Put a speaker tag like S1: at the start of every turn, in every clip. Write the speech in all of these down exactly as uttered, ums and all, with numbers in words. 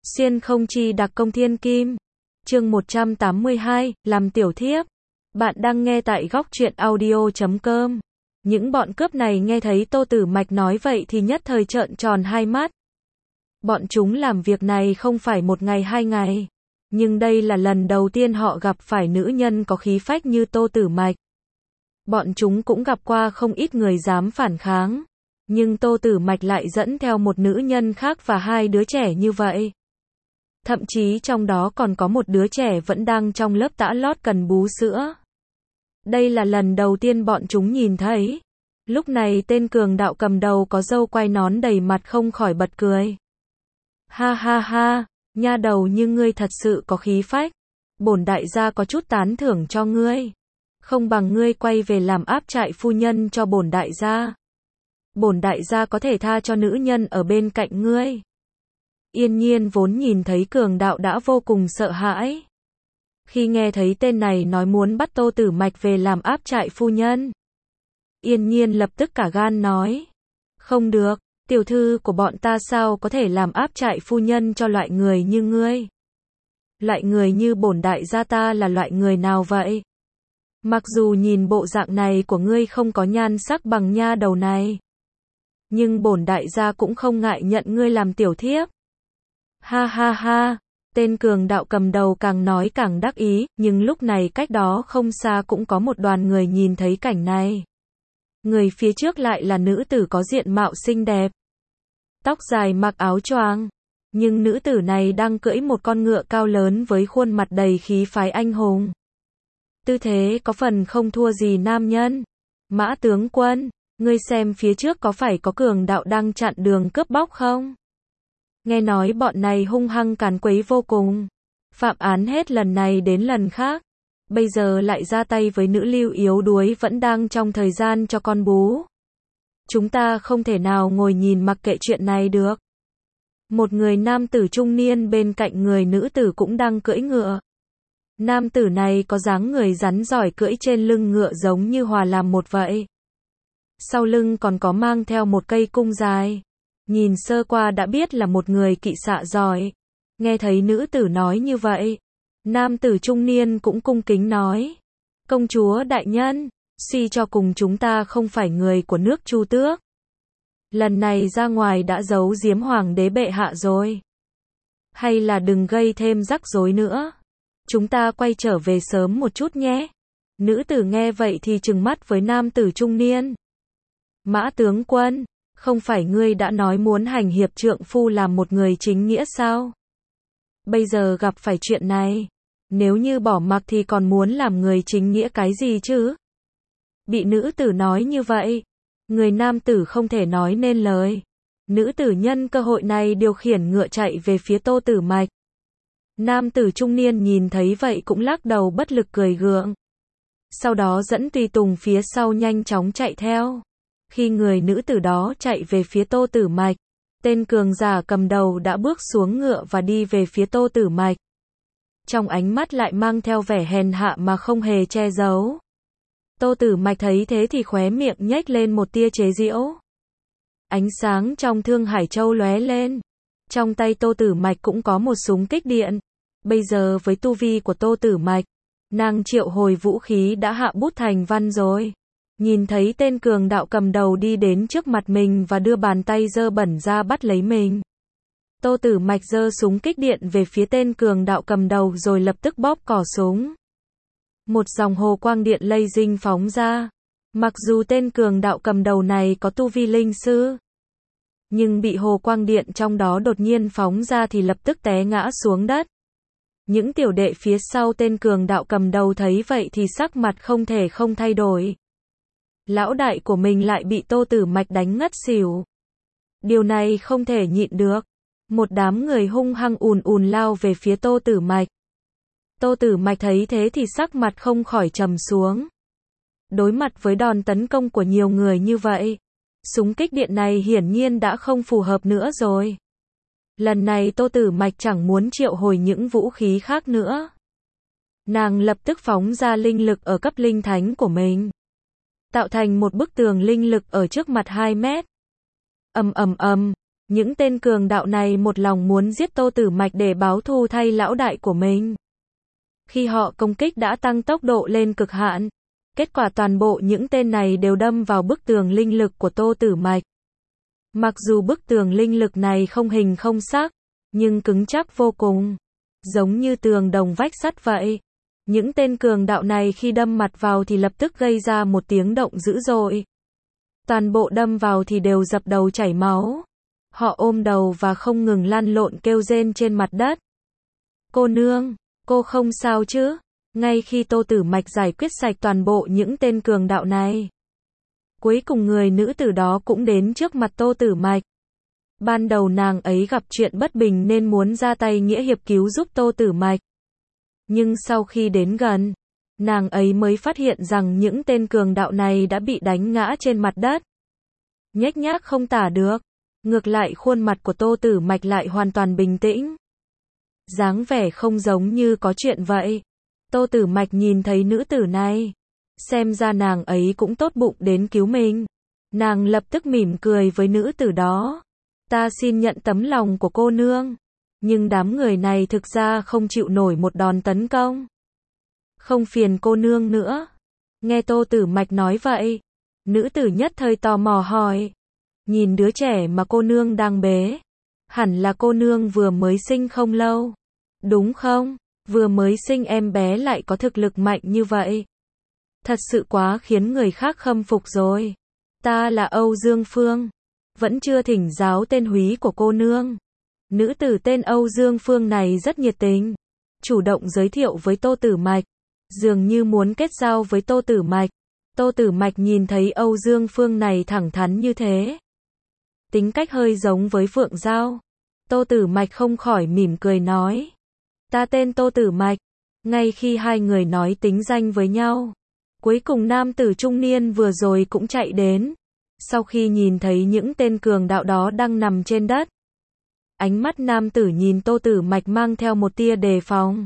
S1: Xiên không chi đặc công thiên kim. Chương một trăm tám mươi hai, làm tiểu thiếp. Bạn đang nghe tại góc truyện audio chấm com. Những bọn cướp này nghe thấy Tô Tử Mạch nói vậy thì nhất thời trợn tròn hai mắt. Bọn chúng làm việc này không phải một ngày hai ngày. Nhưng đây là lần đầu tiên họ gặp phải nữ nhân có khí phách như Tô Tử Mạch. Bọn chúng cũng gặp qua không ít người dám phản kháng. Nhưng Tô Tử Mạch lại dẫn theo một nữ nhân khác và hai đứa trẻ như vậy. Thậm chí trong đó còn có một đứa trẻ vẫn đang trong lớp tã lót cần bú sữa. Đây là lần đầu tiên bọn chúng nhìn thấy. Lúc này tên cường đạo cầm đầu có râu quai nón đầy mặt không khỏi bật cười. Ha ha ha, nha đầu như ngươi thật sự có khí phách. Bổn đại gia có chút tán thưởng cho ngươi. Không bằng ngươi quay về làm áp trại phu nhân cho bổn đại gia. Bổn đại gia có thể tha cho nữ nhân ở bên cạnh ngươi. Yên Nhiên vốn nhìn thấy cường đạo đã vô cùng sợ hãi. Khi nghe thấy tên này nói muốn bắt Tô Tử Mạch về làm áp trại phu nhân, Yên Nhiên lập tức cả gan nói. Không được, tiểu thư của bọn ta sao có thể làm áp trại phu nhân cho loại người như ngươi? Loại người như bổn đại gia ta là loại người nào vậy? Mặc dù nhìn bộ dạng này của ngươi không có nhan sắc bằng nha đầu này, nhưng bổn đại gia cũng không ngại nhận ngươi làm tiểu thiếp. Ha ha ha, tên cường đạo cầm đầu càng nói càng đắc ý, nhưng lúc này cách đó không xa cũng có một đoàn người nhìn thấy cảnh này. Người phía trước lại là nữ tử có diện mạo xinh đẹp, tóc dài mặc áo choàng, nhưng nữ tử này đang cưỡi một con ngựa cao lớn với khuôn mặt đầy khí phái anh hùng. Tư thế có phần không thua gì nam nhân. Mã tướng quân, ngươi xem phía trước có phải có cường đạo đang chặn đường cướp bóc không? Nghe nói bọn này hung hăng càn quấy vô cùng. Phạm án hết lần này đến lần khác. Bây giờ lại ra tay với nữ lưu yếu đuối vẫn đang trong thời gian cho con bú. Chúng ta không thể nào ngồi nhìn mặc kệ chuyện này được. Một người nam tử trung niên bên cạnh người nữ tử cũng đang cưỡi ngựa. Nam tử này có dáng người rắn giỏi cưỡi trên lưng ngựa giống như hòa làm một vậy. Sau lưng còn có mang theo một cây cung dài. Nhìn sơ qua đã biết là một người kỵ xạ giỏi. Nghe thấy nữ tử nói như vậy, nam tử trung niên cũng cung kính nói. Công chúa đại nhân, suy cho cùng chúng ta không phải người của nước Chu Tước. Lần này ra ngoài đã giấu giếm hoàng đế bệ hạ rồi. Hay là đừng gây thêm rắc rối nữa. Chúng ta quay trở về sớm một chút nhé. Nữ tử nghe vậy thì trừng mắt với nam tử trung niên. Mã tướng quân, không phải ngươi đã nói muốn hành hiệp trượng phu làm một người chính nghĩa sao? Bây giờ gặp phải chuyện này, nếu như bỏ mặc thì còn muốn làm người chính nghĩa cái gì chứ? Bị nữ tử nói như vậy, người nam tử không thể nói nên lời. Nữ tử nhân cơ hội này điều khiển ngựa chạy về phía Tô Tử Mạch. Nam tử trung niên nhìn thấy vậy cũng lắc đầu bất lực cười gượng. Sau đó dẫn tùy tùng phía sau nhanh chóng chạy theo. Khi người nữ tử đó chạy về phía Tô Tử Mạch, tên cường giả cầm đầu đã bước xuống ngựa và đi về phía Tô Tử Mạch. Trong ánh mắt lại mang theo vẻ hèn hạ mà không hề che giấu. Tô Tử Mạch thấy thế thì khóe miệng nhếch lên một tia chế giễu. Ánh sáng trong Thương Hải Châu lóe lên. Trong tay Tô Tử Mạch cũng có một súng kích điện. Bây giờ với tu vi của Tô Tử Mạch, nàng triệu hồi vũ khí đã hạ bút thành văn rồi. Nhìn thấy tên cường đạo cầm đầu đi đến trước mặt mình và đưa bàn tay dơ bẩn ra bắt lấy mình. Tô Tử Mạch giơ súng kích điện về phía tên cường đạo cầm đầu rồi lập tức bóp cò súng. Một dòng hồ quang điện lây dinh phóng ra. Mặc dù tên cường đạo cầm đầu này có tu vi linh sư, nhưng bị hồ quang điện trong đó đột nhiên phóng ra thì lập tức té ngã xuống đất. Những tiểu đệ phía sau tên cường đạo cầm đầu thấy vậy thì sắc mặt không thể không thay đổi. Lão đại của mình lại bị Tô Tử Mạch đánh ngất xỉu. Điều này không thể nhịn được. Một đám người hung hăng ùn ùn lao về phía Tô Tử Mạch. Tô Tử Mạch thấy thế thì sắc mặt không khỏi trầm xuống. Đối mặt với đòn tấn công của nhiều người như vậy, súng kích điện này hiển nhiên đã không phù hợp nữa rồi. Lần này Tô Tử Mạch chẳng muốn triệu hồi những vũ khí khác nữa. Nàng lập tức phóng ra linh lực ở cấp linh thánh của mình, tạo thành một bức tường linh lực ở trước mặt hai mét. Ầm ầm ầm, Những tên cường đạo này một lòng muốn giết Tô Tử Mạch để báo thù thay lão đại của mình. Khi họ công kích đã tăng tốc độ lên cực hạn. Kết quả toàn bộ những tên này đều đâm vào bức tường linh lực của Tô Tử Mạch. Mặc dù bức tường linh lực này không hình không sắc, nhưng cứng chắc vô cùng. Giống như tường đồng vách sắt vậy. Những tên cường đạo này khi đâm mặt vào thì lập tức gây ra một tiếng động dữ dội. Toàn bộ đâm vào thì đều dập đầu chảy máu. Họ ôm đầu và không ngừng lăn lộn kêu rên trên mặt đất. Cô nương, cô không sao chứ? Ngay khi Tô Tử Mạch giải quyết sạch toàn bộ những tên cường đạo này, cuối cùng người nữ tử đó cũng đến trước mặt Tô Tử Mạch. Ban đầu nàng ấy gặp chuyện bất bình nên muốn ra tay nghĩa hiệp cứu giúp Tô Tử Mạch. Nhưng sau khi đến gần, nàng ấy mới phát hiện rằng những tên cường đạo này đã bị đánh ngã trên mặt đất. Nhếch nhác không tả được. Ngược lại khuôn mặt của Tô Tử Mạch lại hoàn toàn bình tĩnh. Dáng vẻ không giống như có chuyện vậy. Tô Tử Mạch nhìn thấy nữ tử này. Xem ra nàng ấy cũng tốt bụng đến cứu mình. Nàng lập tức mỉm cười với nữ tử đó. Ta xin nhận tấm lòng của cô nương. Nhưng đám người này thực ra không chịu nổi một đòn tấn công. Không phiền cô nương nữa. Nghe Tô Tử Mạch nói vậy, nữ tử nhất thời tò mò hỏi. Nhìn đứa trẻ mà cô nương đang bế. Hẳn là cô nương vừa mới sinh không lâu. Đúng không? Vừa mới sinh em bé lại có thực lực mạnh như vậy. Thật sự quá khiến người khác khâm phục rồi. Ta là Âu Dương Phương. Vẫn chưa thỉnh giáo tên húy của cô nương. Nữ tử tên Âu Dương Phương này rất nhiệt tình. Chủ động giới thiệu với Tô Tử Mạch. Dường như muốn kết giao với Tô Tử Mạch. Tô Tử Mạch nhìn thấy Âu Dương Phương này thẳng thắn như thế. Tính cách hơi giống với Phượng Giao. Tô Tử Mạch không khỏi mỉm cười nói. Ta tên Tô Tử Mạch. Ngay khi hai người nói tính danh với nhau, cuối cùng nam tử trung niên vừa rồi cũng chạy đến. Sau khi nhìn thấy những tên cường đạo đó đang nằm trên đất, ánh mắt nam tử nhìn Tô Tử Mạch mang theo một tia đề phòng.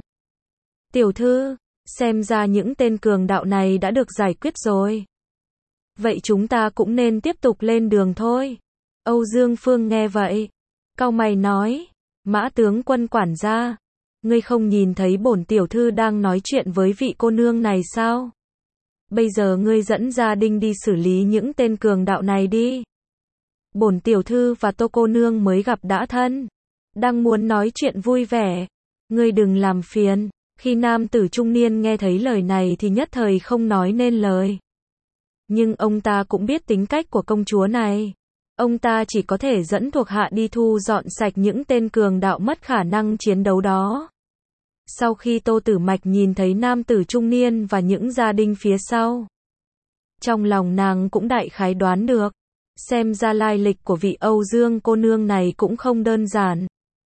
S1: Tiểu thư, xem ra những tên cường đạo này đã được giải quyết rồi. Vậy chúng ta cũng nên tiếp tục lên đường thôi. Âu Dương Phương nghe vậy, cau mày nói, Mã tướng quân quản gia, ngươi không nhìn thấy bổn tiểu thư đang nói chuyện với vị cô nương này sao? Bây giờ ngươi dẫn gia đình đi xử lý những tên cường đạo này đi. Bổn tiểu thư và Tô cô nương mới gặp đã thân, đang muốn nói chuyện vui vẻ, ngươi đừng làm phiền. Khi nam tử trung niên nghe thấy lời này thì nhất thời không nói nên lời. Nhưng ông ta cũng biết tính cách của công chúa này. Ông ta chỉ có thể dẫn thuộc hạ đi thu dọn sạch những tên cường đạo mất khả năng chiến đấu đó. Sau khi Tô Tử Mạch nhìn thấy nam tử trung niên và những gia đình phía sau, trong lòng nàng cũng đại khái đoán được. Xem ra lai lịch của vị Âu Dương cô nương này cũng không đơn giản.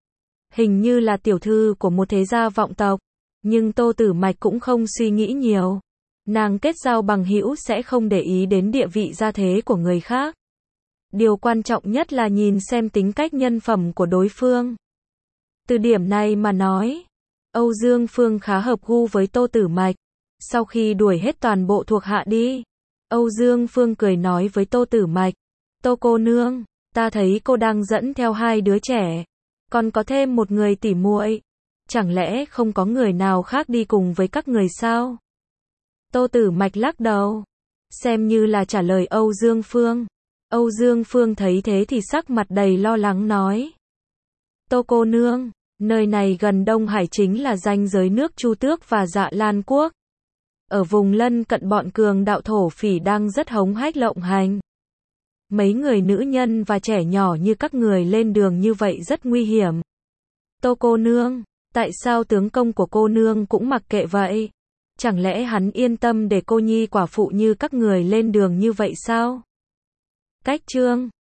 S1: Hình như là tiểu thư của một thế gia vọng tộc. Nhưng Tô Tử Mạch cũng không suy nghĩ nhiều. Nàng kết giao bằng hữu sẽ không để ý đến địa vị gia thế của người khác. Điều quan trọng nhất là nhìn xem tính cách nhân phẩm của đối phương. Từ điểm này mà nói, Âu Dương Phương khá hợp gu với Tô Tử Mạch. Sau khi đuổi hết toàn bộ thuộc hạ đi, Âu Dương Phương cười nói với Tô Tử Mạch. Tô cô nương, ta thấy cô đang dẫn theo hai đứa trẻ. Còn có thêm một người tỉ muội. Chẳng lẽ không có người nào khác đi cùng với các người sao? Tô Tử Mạch lắc đầu, xem như là trả lời Âu Dương Phương. Âu Dương Phương thấy thế thì sắc mặt đầy lo lắng nói. Tô cô nương, nơi này gần Đông Hải chính là ranh giới nước Chu Tước và Dạ Lan Quốc. Ở vùng lân cận bọn cường đạo thổ phỉ đang rất hống hách lộng hành. Mấy người nữ nhân và trẻ nhỏ như các người lên đường như vậy rất nguy hiểm. Tô cô nương, tại sao tướng công của cô nương cũng mặc kệ vậy? Chẳng lẽ hắn yên tâm để cô nhi quả phụ như các người lên đường như vậy sao? Cách chương